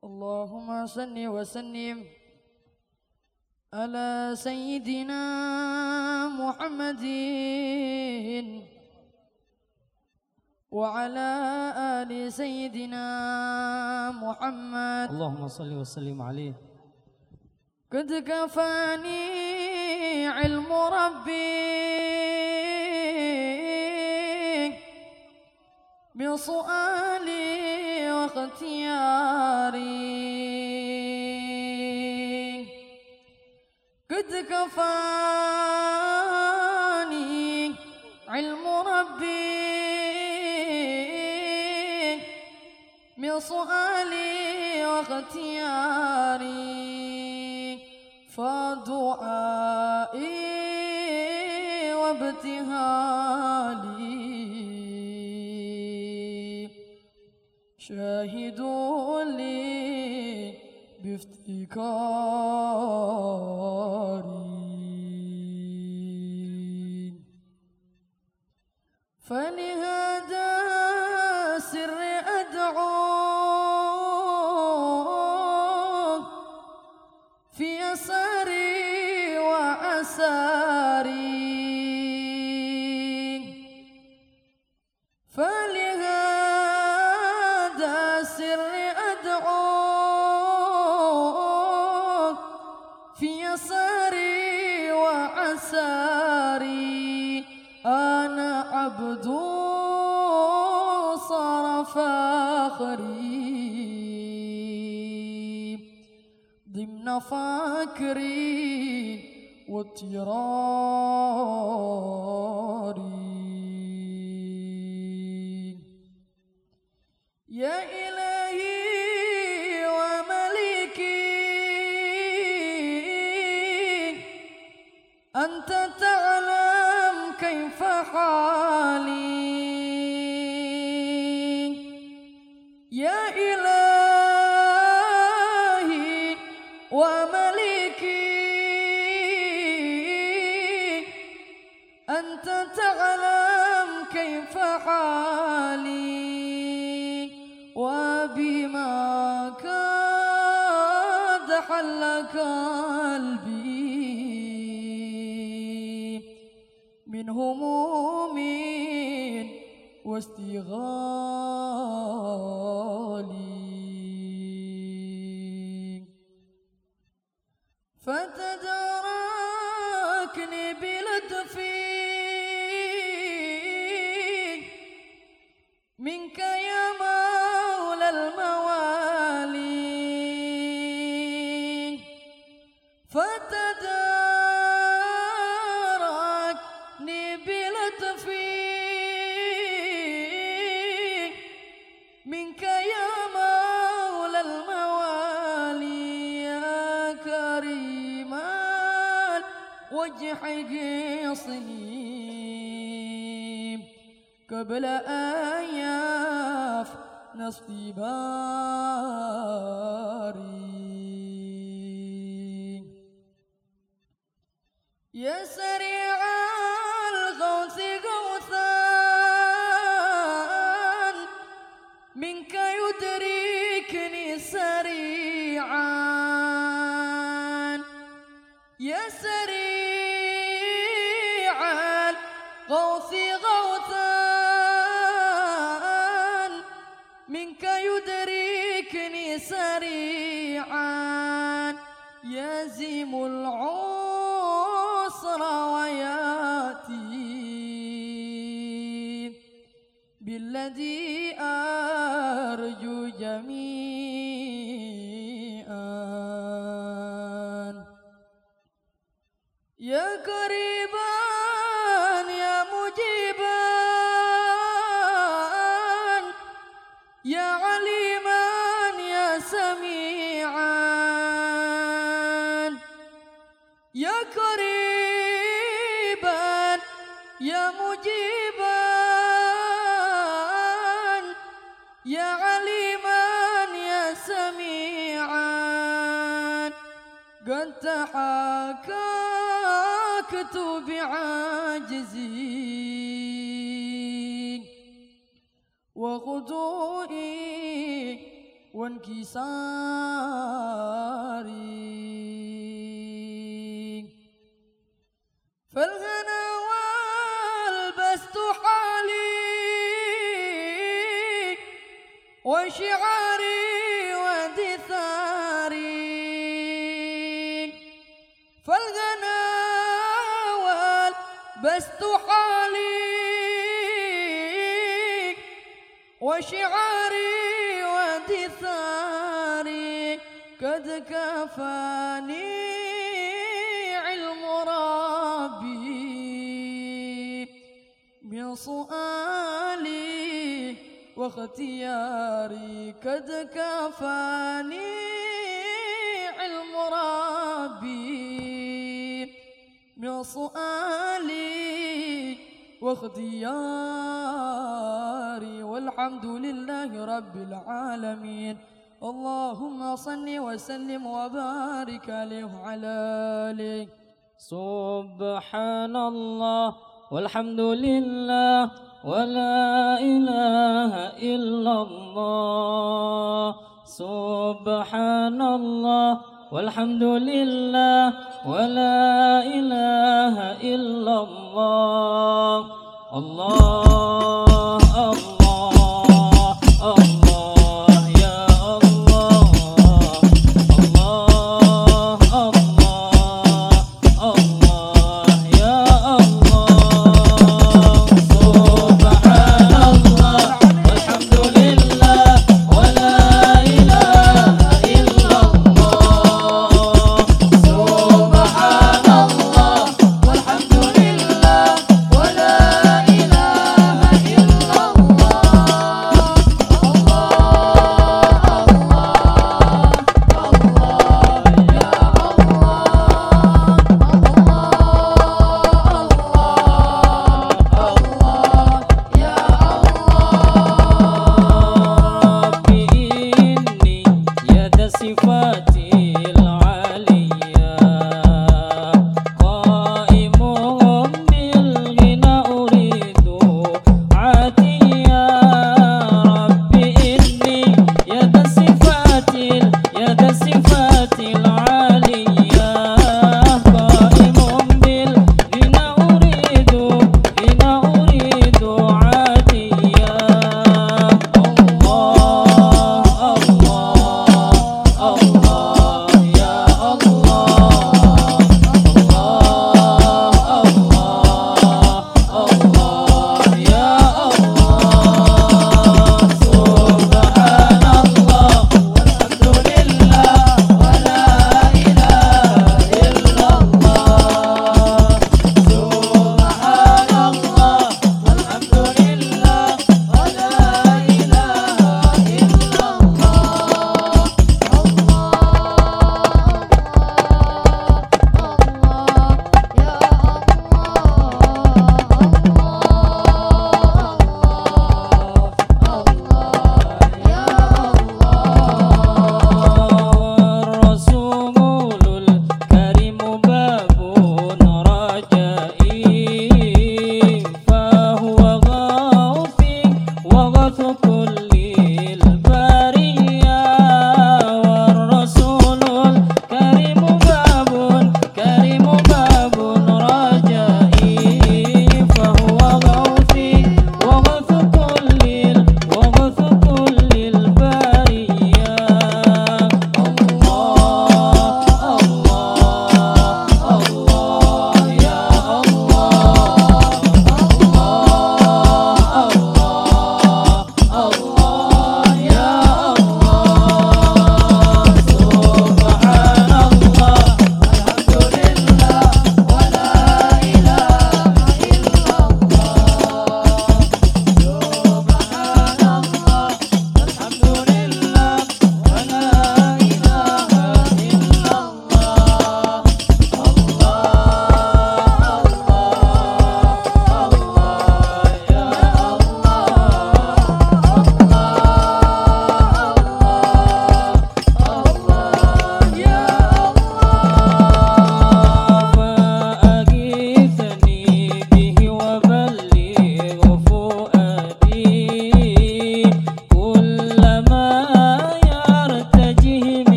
اللهم صل وسلم على سيدنا محمد وعلى آل سيدنا محمد. اللهم صل وسلم عليه. قد كفاني علم ربي بسؤالي واختياري. قد كفاني علم ربي بسؤالي واختياري. فدعائي وابتهالي شاهد لي بافتكاري. فلهذا سر أدعو في يساري وعساري. فلهذا سر أدعو في يساري وعساري. أنا عبد صار فاخري ضمن فاكري واضطراري. يا إلهي وملكي أنت تعلم كيف حالي. يا إلهي وملكي أنت تعلم كيف حالي. وبما كاد حل قلبي من هموم واستغالي. فتداركني بلطف منك يا مولى الموالي. فتداركني بلطف منك يا مولى الموالي. يا كريما وجه قصني قبل أن يفنى اصطباري. يا سريع الغوث غوثا منك يدركني سريعا. يا سريع الغوث غوثا منك يدركني سريعا. يزم العسر وياتي بالذي أرجو جميعا. يا قريبا يا مجيبا يا عليما يا سميعا. يا قريبا يا مجيبا يا عليما يا سميعا. قد تحققت بعاجزي وخضوعي وانكسار فالغنى والبسط حالي وشعاري ودثاري فالغنى والبسط حالي وشعاري ودثاري قد كفاني علم ربي من سؤالي واختياري قد كفاني علم ربي من سؤالي واختياري والحمد لله رب العالمين اللهم صل وسلم وبارك عليه وعلى آله سبحان الله والحمد لله ولا إله إلا الله سبحان الله والحمد لله ولا إله إلا الله الله الله الله يا الله الله الله الله يا الله سبحان الله والحمد لله ولا إله إلا الله سبحان الله والحمد لله ولا إله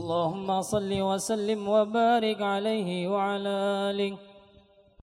اللهم صل وسلم وبارك عليه وعلى آله